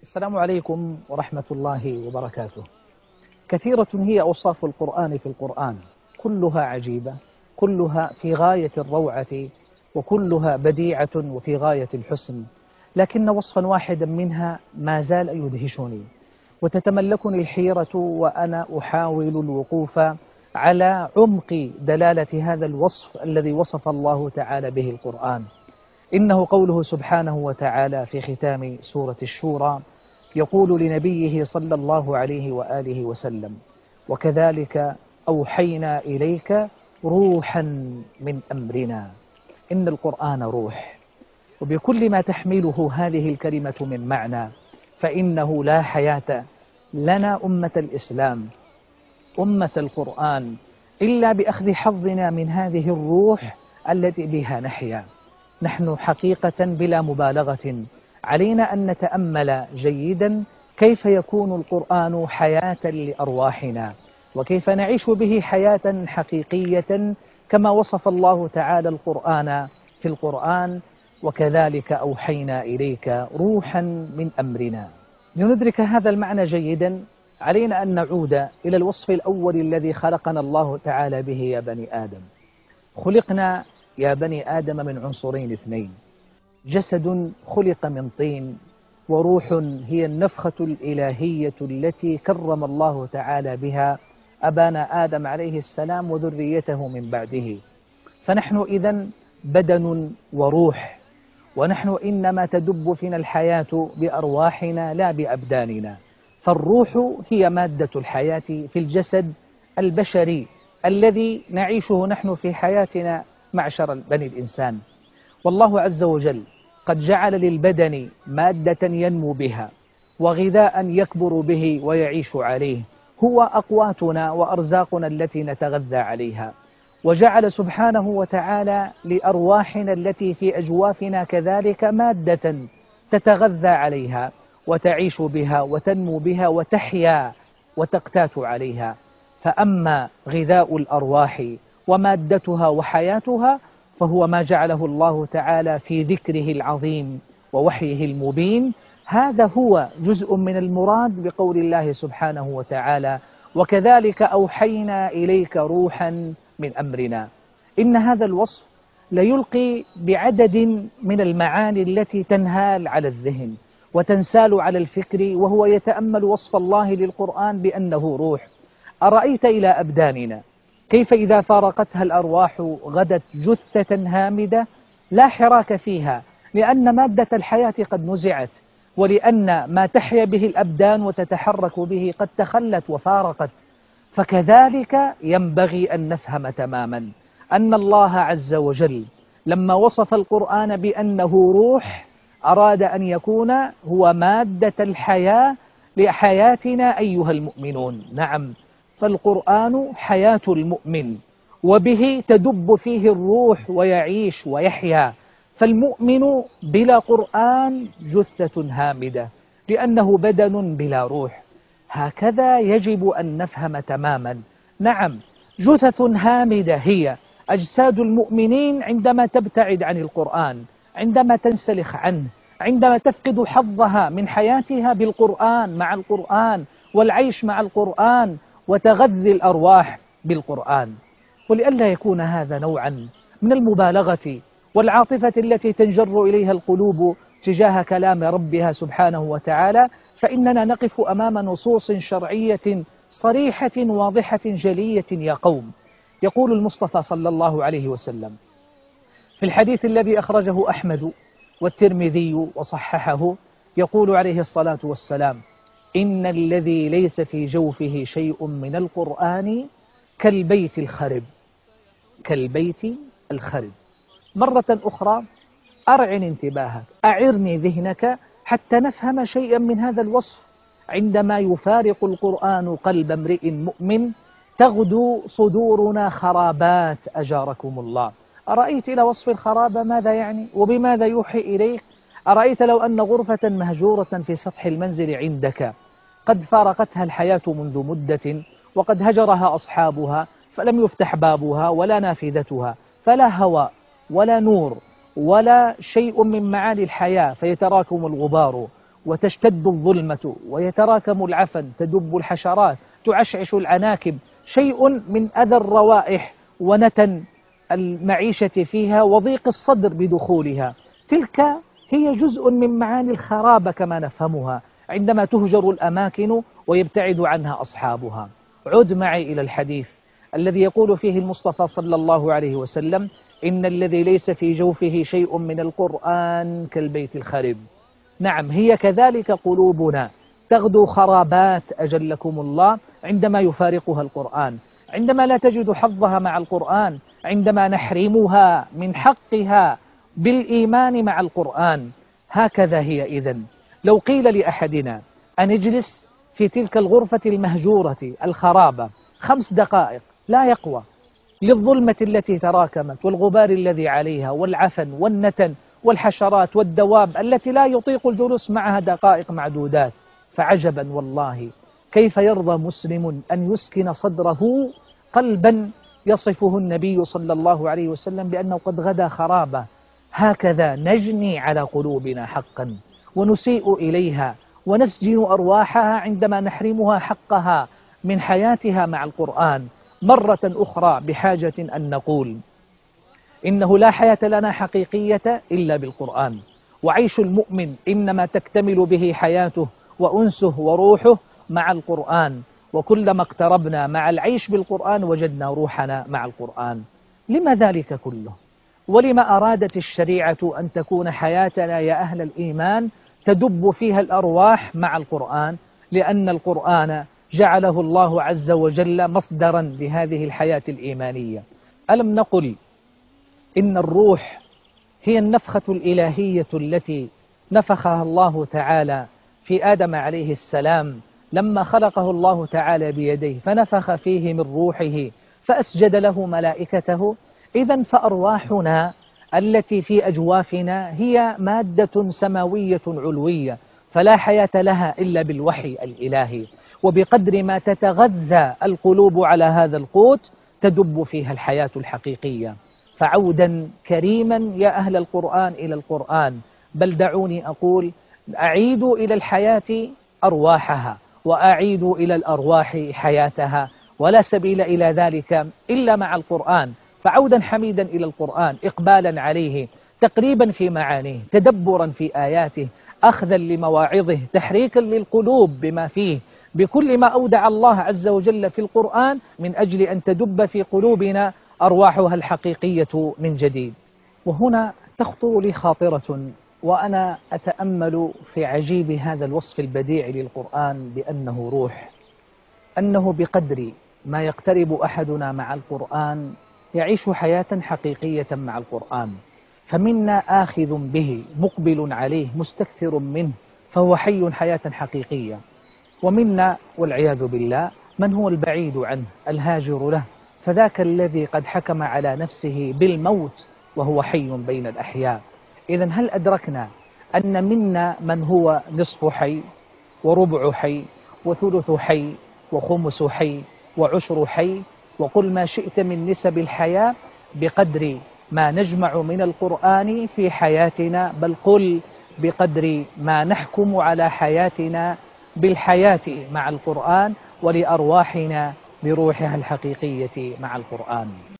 السلام عليكم ورحمة الله وبركاته. كثيرة هي أوصاف القرآن في القرآن، كلها عجيبة، كلها في غاية الروعة، وكلها بديعة وفي غاية الحسن، لكن وصفا واحدا منها ما زال يدهشني وتتملكني الحيرة وأنا أحاول الوقوف على عمق دلالة هذا الوصف الذي وصف الله تعالى به القرآن. إنه قوله سبحانه وتعالى في ختام سورة الشورى، يقول لنبيه صلى الله عليه وآله وسلم: وكذلك أوحينا إليك روحا من أمرنا. إن القرآن روح، وبكل ما تحمله هذه الكلمة من معنى، فإنه لا حياة لنا أمة الإسلام، أمة القرآن، إلا بأخذ حظنا من هذه الروح التي بها نحيا. نحن حقيقة بلا مبالغة علينا أن نتأمل جيدا كيف يكون القرآن حياة لأرواحنا، وكيف نعيش به حياة حقيقية كما وصف الله تعالى القرآن في القرآن: وكذلك أوحينا إليك روحا من أمرنا. لندرك هذا المعنى جيدا علينا أن نعود إلى الوصف الأول الذي خلقنا الله تعالى به يا بني آدم. خلقنا يا بني آدم من عنصرين اثنين: جسد خلق من طين، وروح هي النفخة الإلهية التي كرم الله تعالى بها أبانا آدم عليه السلام وذريته من بعده. فنحن إذن بدن وروح، ونحن إنما تدب فينا الحياة بأرواحنا لا بأبداننا. فالروح هي مادة الحياة في الجسد البشري الذي نعيشه نحن في حياتنا معشر بني الإنسان. والله عز وجل قد جعل للبدن مادة ينمو بها، وغذاء يكبر به ويعيش عليه، هو أقواتنا وأرزاقنا التي نتغذى عليها. وجعل سبحانه وتعالى لأرواحنا التي في أجوافنا كذلك مادة تتغذى عليها وتعيش بها وتنمو بها وتحيا وتقتات عليها. فأما غذاء الأرواح ومادتها وحياتها فهو ما جعله الله تعالى في ذكره العظيم ووحيه المبين. هذا هو جزء من المراد بقول الله سبحانه وتعالى: وكذلك أوحينا إليك روحا من أمرنا. إن هذا الوصف ليلقي بعدد من المعاني التي تنهال على الذهن وتنسال على الفكر، وهو يتأمل وصف الله للقرآن بأنه روح. أرأيت إلى أبداننا كيف إذا فارقتها الأرواح غدت جثة هامدة لا حراك فيها، لأن مادة الحياة قد نزعت، ولأن ما تحيا به الأبدان وتتحرك به قد تخلت وفارقت. فكذلك ينبغي أن نفهم تماما أن الله عز وجل لما وصف القرآن بأنه روح أراد أن يكون هو مادة الحياة لحياتنا أيها المؤمنون. نعم، فالقرآن حياة المؤمن، وبه تدب فيه الروح ويعيش ويحيا. فالمؤمن بلا قرآن جثة هامدة، لأنه بدن بلا روح. هكذا يجب أن نفهم تماما. نعم، جثث هامدة هي أجساد المؤمنين عندما تبتعد عن القرآن، عندما تنسلخ عنه، عندما تفقد حظها من حياتها بالقرآن مع القرآن والعيش مع القرآن وتغذي الأرواح بالقرآن. ولئلا يكون هذا نوعا من المبالغة والعاطفة التي تنجر إليها القلوب تجاه كلام ربها سبحانه وتعالى، فإننا نقف أمام نصوص شرعية صريحة واضحة جلية. يا قوم، يقول المصطفى صلى الله عليه وسلم في الحديث الذي أخرجه أحمد والترمذي وصححه، يقول عليه الصلاة والسلام: إن الذي ليس في جوفه شيء من القرآن كالبيت الخرب. كالبيت الخرب. مرة أخرى أرعن انتباهك، أعرني ذهنك حتى نفهم شيئا من هذا الوصف. عندما يفارق القرآن قلب امرئ مؤمن تغدو صدورنا خرابات أجاركم الله. أرأيت إلى وصف الخراب ماذا يعني وبماذا يوحي إليك؟ أرأيت لو أن غرفة مهجورة في سطح المنزل عندك قد فارقتها الحياة منذ مدة وقد هجرها أصحابها، فلم يفتح بابها ولا نافذتها، فلا هواء ولا نور ولا شيء من معاني الحياة، فيتراكم الغبار وتشتد الظلمة ويتراكم العفن، تدب الحشرات، تعشعش العناكب، شيء من أذى الروائح ونتن المعيشة فيها وضيق الصدر بدخولها. تلك هي جزء من معاني الخرابة كما نفهمها عندما تهجر الأماكن ويبتعد عنها أصحابها. عد معي إلى الحديث الذي يقول فيه المصطفى صلى الله عليه وسلم: إن الذي ليس في جوفه شيء من القرآن كالبيت الخرب. نعم، هي كذلك قلوبنا تغدو خرابات أجلكم الله عندما يفارقها القرآن، عندما لا تجد حظها مع القرآن، عندما نحرمها من حقها بالإيمان مع القرآن. هكذا هي إذن. لو قيل لأحدنا أن اجلس في تلك الغرفة المهجورة الخرابة 5 دقائق، لا يقوى للظلمة التي تراكمت والغبار الذي عليها والعفن والنتن والحشرات والدواب التي لا يطيق الجلوس معها دقائق معدودات. فعجبا والله كيف يرضى مسلم أن يسكن صدره قلبا يصفه النبي صلى الله عليه وسلم بأنه قد غدا خرابة. هكذا نجني على قلوبنا حقا ونسيء إليها ونسجن أرواحها عندما نحرمها حقها من حياتها مع القرآن. مرة أخرى بحاجة أن نقول إنه لا حياة لنا حقيقية إلا بالقرآن، وعيش المؤمن إنما تكتمل به حياته وأنسه وروحه مع القرآن، وكلما اقتربنا مع العيش بالقرآن وجدنا روحنا مع القرآن. لما ذلك كله؟ ولما أرادت الشريعة أن تكون حياتنا يا أهل الإيمان تدب فيها الأرواح مع القرآن؟ لأن القرآن جعله الله عز وجل مصدرا لهذه الحياة الإيمانية. ألم نقل إن الروح هي النفخة الإلهية التي نفخها الله تعالى في آدم عليه السلام لما خلقه الله تعالى بيديه، فنفخ فيه من روحه فأسجد له ملائكته. إذن فأرواحنا التي في أجوافنا هي مادة سماوية علوية، فلا حياة لها إلا بالوحي الإلهي، وبقدر ما تتغذى القلوب على هذا القوت تدب فيها الحياة الحقيقية. فعودا كريما يا أهل القرآن إلى القرآن، بل دعوني أقول: أعيدوا إلى الحياة أرواحها، وأعيدوا إلى الأرواح حياتها، ولا سبيل إلى ذلك إلا مع القرآن. فعودا حميدا إلى القرآن، إقبالا عليه، تقريبا في معانيه، تدبرا في آياته، أخذا لمواعظه، تحريكا للقلوب بما فيه، بكل ما أودع الله عز وجل في القرآن من أجل أن تدب في قلوبنا أرواحها الحقيقية من جديد. وهنا تخطر لي خاطرة وأنا أتأمل في عجيب هذا الوصف البديع للقرآن بأنه روح، أنه بقدر ما يقترب أحدنا مع القرآن يعيش حياة حقيقية مع القرآن. فمنا آخذ به مقبل عليه مستكثر منه فهو حي حياة حقيقية، ومنا والعياذ بالله من هو البعيد عنه الهاجر له، فذاك الذي قد حكم على نفسه بالموت وهو حي بين الأحياء. إذن هل أدركنا أن منا من هو نصف حي وربع حي وثلث حي وخمس حي وعشر حي؟ وقل ما شئت من نسب الحياة بقدر ما نجمع من القرآن في حياتنا، بل قل بقدر ما نحكم على حياتنا بالحياة مع القرآن ولأرواحنا بروحها الحقيقية مع القرآن.